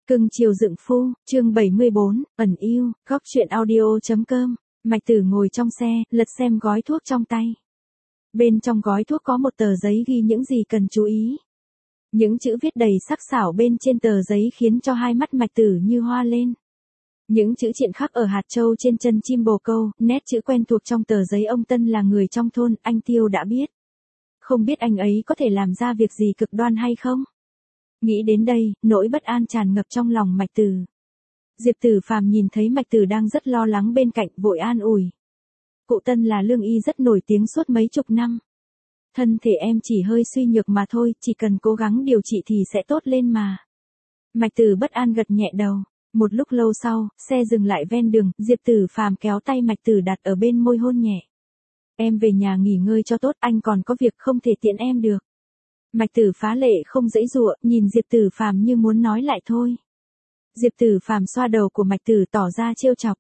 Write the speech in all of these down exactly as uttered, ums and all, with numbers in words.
Cưng chiều dựng phu, chương bảy mươi bốn, ẩn yêu, góc truyện audio.com. Mạch Tử ngồi trong xe, lật xem gói thuốc trong tay. Bên trong gói thuốc có một tờ giấy ghi những gì cần chú ý. Những chữ viết đầy sắc sảo bên trên tờ giấy khiến cho hai mắt Mạch Tử như hoa lên. Những chữ triện khắc ở hạt châu trên chân chim bồ câu, nét chữ quen thuộc trong tờ giấy ông Tân là người trong thôn, anh Tiêu đã biết. Không biết anh ấy có thể làm ra việc gì cực đoan hay không? Nghĩ đến đây, nỗi bất an tràn ngập trong lòng Mạch Tử. Diệp Tử Phàm nhìn thấy Mạch Tử đang rất lo lắng bên cạnh, vội an ủi. Cụ Tân là lương y rất nổi tiếng suốt mấy chục năm. Thân thể em chỉ hơi suy nhược mà thôi, chỉ cần cố gắng điều trị thì sẽ tốt lên mà. Mạch Tử bất an gật nhẹ đầu. Một lúc lâu sau, xe dừng lại ven đường, Diệp Tử Phàm kéo tay Mạch Tử đặt ở bên môi hôn nhẹ. Em về nhà nghỉ ngơi cho tốt, anh còn có việc không thể tiễn em được. Mạch Tử phá lệ không dãy dụa, nhìn Diệp Tử Phàm như muốn nói lại thôi. Diệp Tử Phàm xoa đầu của Mạch Tử tỏ ra trêu chọc.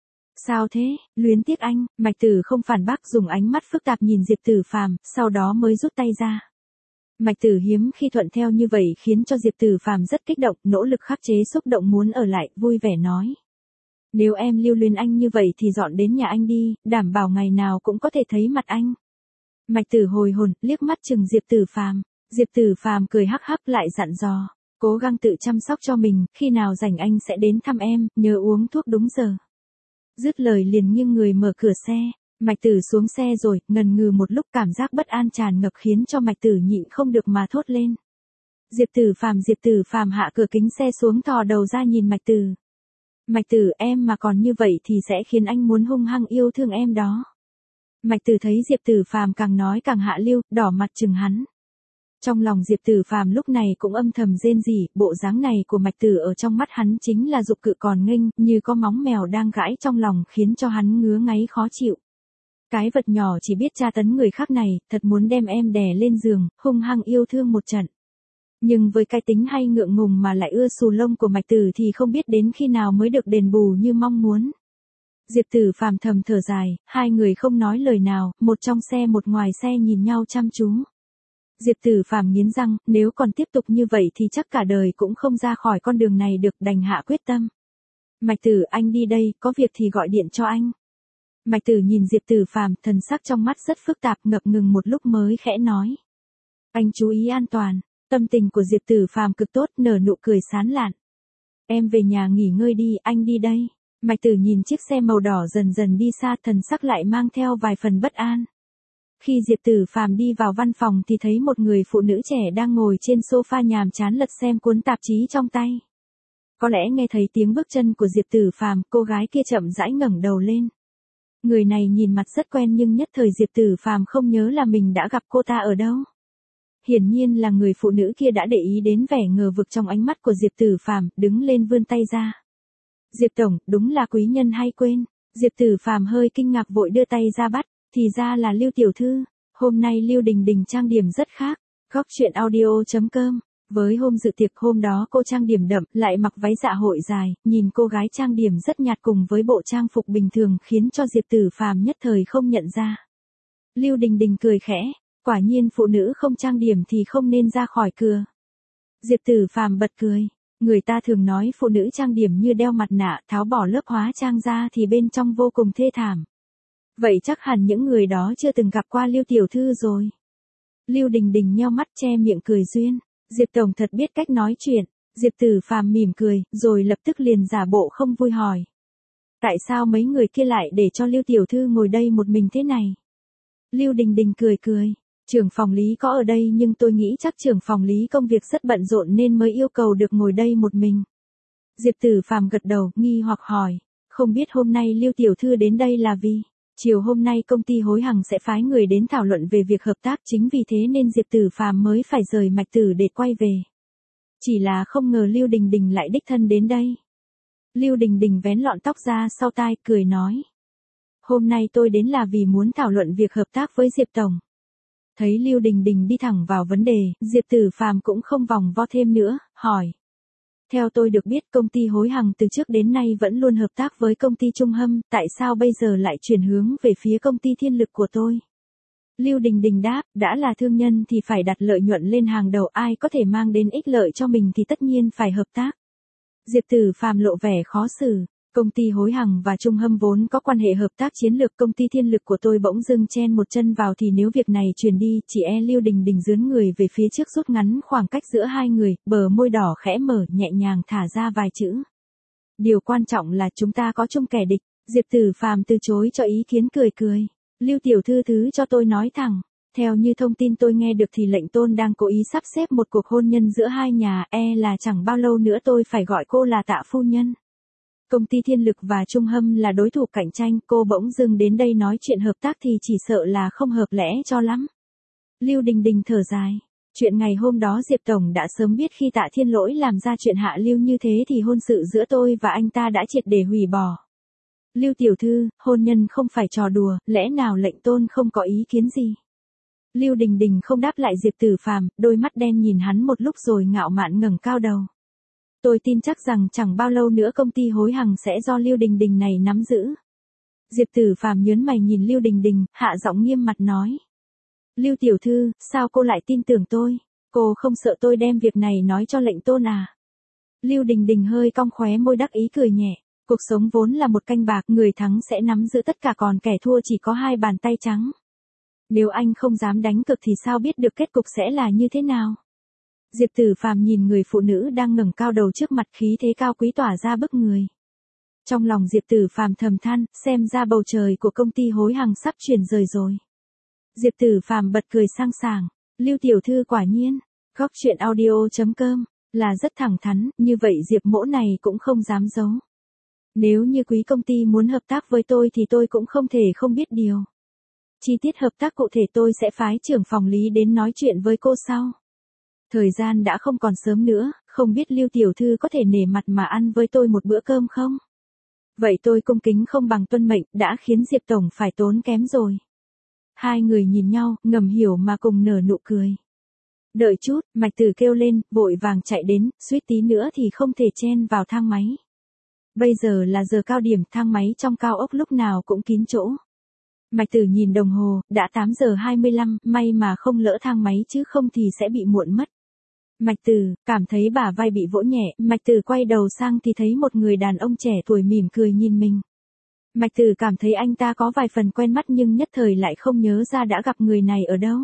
Sao thế, luyến tiếc anh? Mạch Tử không phản bác, dùng ánh mắt phức tạp nhìn Diệp Tử Phàm, sau đó mới rút tay ra. Mạch Tử hiếm khi thuận theo như vậy khiến cho Diệp Tử Phàm rất kích động, nỗ lực khắc chế xúc động muốn ở lại, vui vẻ nói. Nếu em lưu luyến anh như vậy thì dọn đến nhà anh đi, đảm bảo ngày nào cũng có thể thấy mặt anh. Mạch Tử hồi hồn, liếc mắt chừng Diệp Tử Phàm. Diệp Tử Phàm cười hắc hắc lại dặn dò, cố gắng tự chăm sóc cho mình, khi nào rảnh anh sẽ đến thăm em, nhớ uống thuốc đúng giờ. Dứt lời liền nghiêng người mở cửa xe, Mạch Tử xuống xe rồi, ngần ngừ một lúc, cảm giác bất an tràn ngập khiến cho Mạch Tử nhịn không được mà thốt lên. Diệp Tử Phàm, Diệp Tử Phàm hạ cửa kính xe xuống, thò đầu ra nhìn Mạch Tử. Mạch Tử, em mà còn như vậy thì sẽ khiến anh muốn hung hăng yêu thương em đó. Mạch Tử thấy Diệp Tử Phàm càng nói càng hạ lưu, đỏ mặt chừng hắn. Trong lòng Diệp Tử Phàm lúc này cũng âm thầm rên rỉ, bộ dáng này của Mạch Tử ở trong mắt hắn chính là dục cự còn nghênh, như có móng mèo đang gãi trong lòng khiến cho hắn ngứa ngáy khó chịu. Cái vật nhỏ chỉ biết tra tấn người khác này, thật muốn đem em đè lên giường, hung hăng yêu thương một trận. Nhưng với cái tính hay ngượng ngùng mà lại ưa xù lông của Mạch Tử thì không biết đến khi nào mới được đền bù như mong muốn. Diệp Tử Phàm thầm thở dài, hai người không nói lời nào, một trong xe một ngoài xe nhìn nhau chăm chú. Diệp Tử Phàm nghiến răng, nếu còn tiếp tục như vậy thì chắc cả đời cũng không ra khỏi con đường này được, đành hạ quyết tâm. Mạch Tử, anh đi đây, có việc thì gọi điện cho anh. Mạch Tử nhìn Diệp Tử Phàm, thần sắc trong mắt rất phức tạp, ngập ngừng một lúc mới khẽ nói. Anh chú ý an toàn. Tâm tình của Diệp Tử Phàm cực tốt, nở nụ cười sán lạn. Em về nhà nghỉ ngơi đi, anh đi đây. Mạch Tử nhìn chiếc xe màu đỏ dần dần đi xa, thần sắc lại mang theo vài phần bất an. Khi Diệp Tử Phàm đi vào văn phòng thì thấy một người phụ nữ trẻ đang ngồi trên sofa nhàm chán lật xem cuốn tạp chí trong tay. Có lẽ nghe thấy tiếng bước chân của Diệp Tử Phàm, cô gái kia chậm rãi ngẩng đầu lên. Người này nhìn mặt rất quen nhưng nhất thời Diệp Tử Phàm không nhớ là mình đã gặp cô ta ở đâu. Hiển nhiên là người phụ nữ kia đã để ý đến vẻ ngờ vực trong ánh mắt của Diệp Tử Phàm, đứng lên vươn tay ra. Diệp tổng, đúng là quý nhân hay quên. Diệp Tử Phàm hơi kinh ngạc vội đưa tay ra bắt, thì ra là Lưu tiểu thư. Hôm nay Lưu Đình Đình trang điểm rất khác. Góc truyện audio.com. Với hôm dự tiệc hôm đó cô trang điểm đậm, lại mặc váy dạ hội dài, nhìn cô gái trang điểm rất nhạt cùng với bộ trang phục bình thường khiến cho Diệp Tử Phàm nhất thời không nhận ra. Lưu Đình Đình cười khẽ. Quả nhiên phụ nữ không trang điểm thì không nên ra khỏi cửa. Diệp Tử Phàm bật cười. Người ta thường nói phụ nữ trang điểm như đeo mặt nạ, tháo bỏ lớp hóa trang ra thì bên trong vô cùng thê thảm. Vậy chắc hẳn những người đó chưa từng gặp qua Lưu tiểu thư rồi. Lưu Đình Đình nheo mắt che miệng cười duyên. Diệp tổng thật biết cách nói chuyện. Diệp Tử Phàm mỉm cười, rồi lập tức liền giả bộ không vui hỏi. Tại sao mấy người kia lại để cho Lưu tiểu thư ngồi đây một mình thế này? Lưu Đình Đình cười cười. Trưởng phòng lý có ở đây nhưng tôi nghĩ chắc trưởng phòng lý công việc rất bận rộn nên mới yêu cầu được ngồi đây một mình. Diệp Tử Phàm gật đầu, nghi hoặc hỏi. Không biết hôm nay Lưu tiểu thư đến đây là vì? Chiều hôm nay công ty Hối Hằng sẽ phái người đến thảo luận về việc hợp tác, chính vì thế nên Diệp Tử Phàm mới phải rời Mạch Tử để quay về. Chỉ là không ngờ Lưu Đình Đình lại đích thân đến đây. Lưu Đình Đình vén lọn tóc ra sau tai, cười nói. Hôm nay tôi đến là vì muốn thảo luận việc hợp tác với Diệp tổng. Thấy Lưu Đình Đình đi thẳng vào vấn đề, Diệp Tử Phàm cũng không vòng vo thêm nữa, hỏi. Theo tôi được biết công ty Hối Hằng từ trước đến nay vẫn luôn hợp tác với công ty Trung Hâm, tại sao bây giờ lại chuyển hướng về phía công ty Thiên Lực của tôi? Lưu Đình Đình đáp, đã là thương nhân thì phải đặt lợi nhuận lên hàng đầu, ai có thể mang đến ích lợi cho mình thì tất nhiên phải hợp tác. Diệp Tử Phàm lộ vẻ khó xử. Công ty Hối Hằng và Trung Hâm vốn có quan hệ hợp tác chiến lược, công ty Thiên Lực của tôi bỗng dưng chen một chân vào thì nếu việc này truyền đi, chỉ e Lưu Đình Đình giướn người về phía trước rút ngắn khoảng cách giữa hai người, bờ môi đỏ khẽ mở, nhẹ nhàng thả ra vài chữ. Điều quan trọng là chúng ta có chung kẻ địch. Diệp Tử Phàm từ chối cho ý kiến, cười cười. Lưu tiểu thư thứ cho tôi nói thẳng. Theo như thông tin tôi nghe được thì lệnh tôn đang cố ý sắp xếp một cuộc hôn nhân giữa hai nhà, e là chẳng bao lâu nữa tôi phải gọi cô là Tạ phu nhân. Công ty Thiên Lực và Trung Hâm là đối thủ cạnh tranh, cô bỗng dưng đến đây nói chuyện hợp tác thì chỉ sợ là không hợp lẽ cho lắm. Lưu Đình Đình thở dài. Chuyện ngày hôm đó Diệp Tổng đã sớm biết, khi Tạ Thiên Lỗi làm ra chuyện hạ lưu như thế thì hôn sự giữa tôi và anh ta đã triệt để hủy bỏ. Lưu tiểu thư, hôn nhân không phải trò đùa, lẽ nào lệnh tôn không có ý kiến gì? Lưu Đình Đình không đáp lại Diệp Tử Phàm, đôi mắt đen nhìn hắn một lúc rồi ngạo mạn ngẩng cao đầu. Tôi tin chắc rằng chẳng bao lâu nữa công ty Hối Hằng sẽ do Lưu Đình Đình này nắm giữ. Diệp Tử Phàm nhớn mày nhìn Lưu Đình Đình, hạ giọng nghiêm mặt nói. Lưu tiểu thư, sao cô lại tin tưởng tôi? Cô không sợ tôi đem việc này nói cho lệnh tôn à? Lưu Đình Đình hơi cong khóe môi đắc ý cười nhẹ. Cuộc sống vốn là một canh bạc, người thắng sẽ nắm giữ tất cả, còn kẻ thua chỉ có hai bàn tay trắng. Nếu anh không dám đánh cược thì sao biết được kết cục sẽ là như thế nào? Diệp Tử Phàm nhìn người phụ nữ đang ngẩng cao đầu trước mặt, khí thế cao quý tỏa ra bức người. Trong lòng Diệp Tử Phàm thầm than, xem ra bầu trời của công ty Hối Hằng sắp chuyển rời rồi. Diệp Tử Phàm bật cười sang sảng. Lưu tiểu thư quả nhiên, góc truyện audio chấm com, là rất thẳng thắn, như vậy Diệp mỗ này cũng không dám giấu. Nếu như quý công ty muốn hợp tác với tôi thì tôi cũng không thể không biết điều. Chi tiết hợp tác cụ thể tôi sẽ phái trưởng phòng lý đến nói chuyện với cô sau. Thời gian đã không còn sớm nữa, không biết Lưu tiểu thư có thể nể mặt mà ăn với tôi một bữa cơm không? Vậy tôi cung kính không bằng tuân mệnh, đã khiến Diệp Tổng phải tốn kém rồi. Hai người nhìn nhau, ngầm hiểu mà cùng nở nụ cười. Đợi chút, Mạch Tử kêu lên, vội vàng chạy đến, suýt tí nữa thì không thể chen vào thang máy. Bây giờ là giờ cao điểm, thang máy trong cao ốc lúc nào cũng kín chỗ. Mạch Tử nhìn đồng hồ, đã tám giờ hai mươi lăm, may mà không lỡ thang máy chứ không thì sẽ bị muộn mất. Mạch Tử, cảm thấy bả vai bị vỗ nhẹ, Mạch Tử quay đầu sang thì thấy một người đàn ông trẻ tuổi mỉm cười nhìn mình. Mạch Tử cảm thấy anh ta có vài phần quen mắt nhưng nhất thời lại không nhớ ra đã gặp người này ở đâu.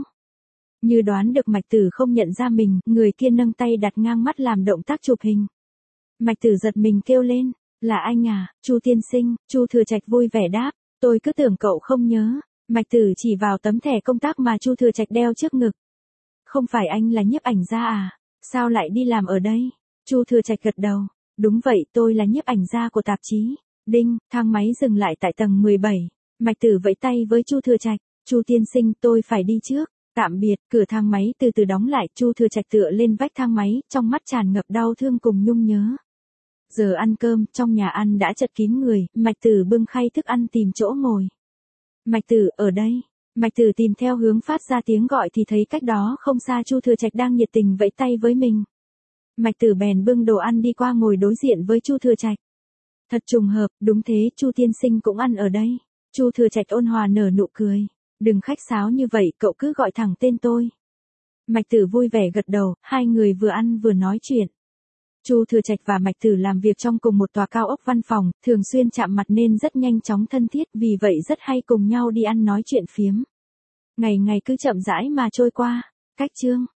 Như đoán được Mạch Tử không nhận ra mình, người kia nâng tay đặt ngang mắt làm động tác chụp hình. Mạch Tử giật mình kêu lên, là anh à, Chu tiên sinh. Chu Thừa Trạch vui vẻ đáp, tôi cứ tưởng cậu không nhớ. Mạch Tử chỉ vào tấm thẻ công tác mà Chu Thừa Trạch đeo trước ngực. Không phải anh là nhiếp ảnh gia à, sao lại đi làm ở đây? Chu Thừa Trạch gật đầu, đúng vậy, tôi là nhiếp ảnh gia của tạp chí. Đinh, thang máy dừng lại tại tầng mười bảy. Mạch Tử vẫy tay với Chu Thừa Trạch, Chu tiên sinh, tôi phải đi trước. Tạm biệt, cửa thang máy từ từ đóng lại, Chu Thừa Trạch tựa lên vách thang máy, trong mắt tràn ngập đau thương cùng nhung nhớ. Giờ ăn cơm, trong nhà ăn đã chật kín người, Mạch Tử bưng khay thức ăn tìm chỗ ngồi. Mạch Tử, ở đây. Mạch Tử tìm theo hướng phát ra tiếng gọi thì thấy cách đó không xa Chu Thừa Trạch đang nhiệt tình vẫy tay với mình. Mạch Tử bèn bưng đồ ăn đi qua ngồi đối diện với Chu Thừa Trạch. Thật trùng hợp, đúng thế, Chu tiên sinh cũng ăn ở đây. Chu Thừa Trạch ôn hòa nở nụ cười. Đừng khách sáo như vậy, cậu cứ gọi thẳng tên tôi. Mạch Tử vui vẻ gật đầu, hai người vừa ăn vừa nói chuyện. Chu Thừa Trạch và Mạch Tử làm việc trong cùng một tòa cao ốc văn phòng, thường xuyên chạm mặt nên rất nhanh chóng thân thiết, vì vậy rất hay cùng nhau đi ăn nói chuyện phiếm. Ngày ngày cứ chậm rãi mà trôi qua. Cách chương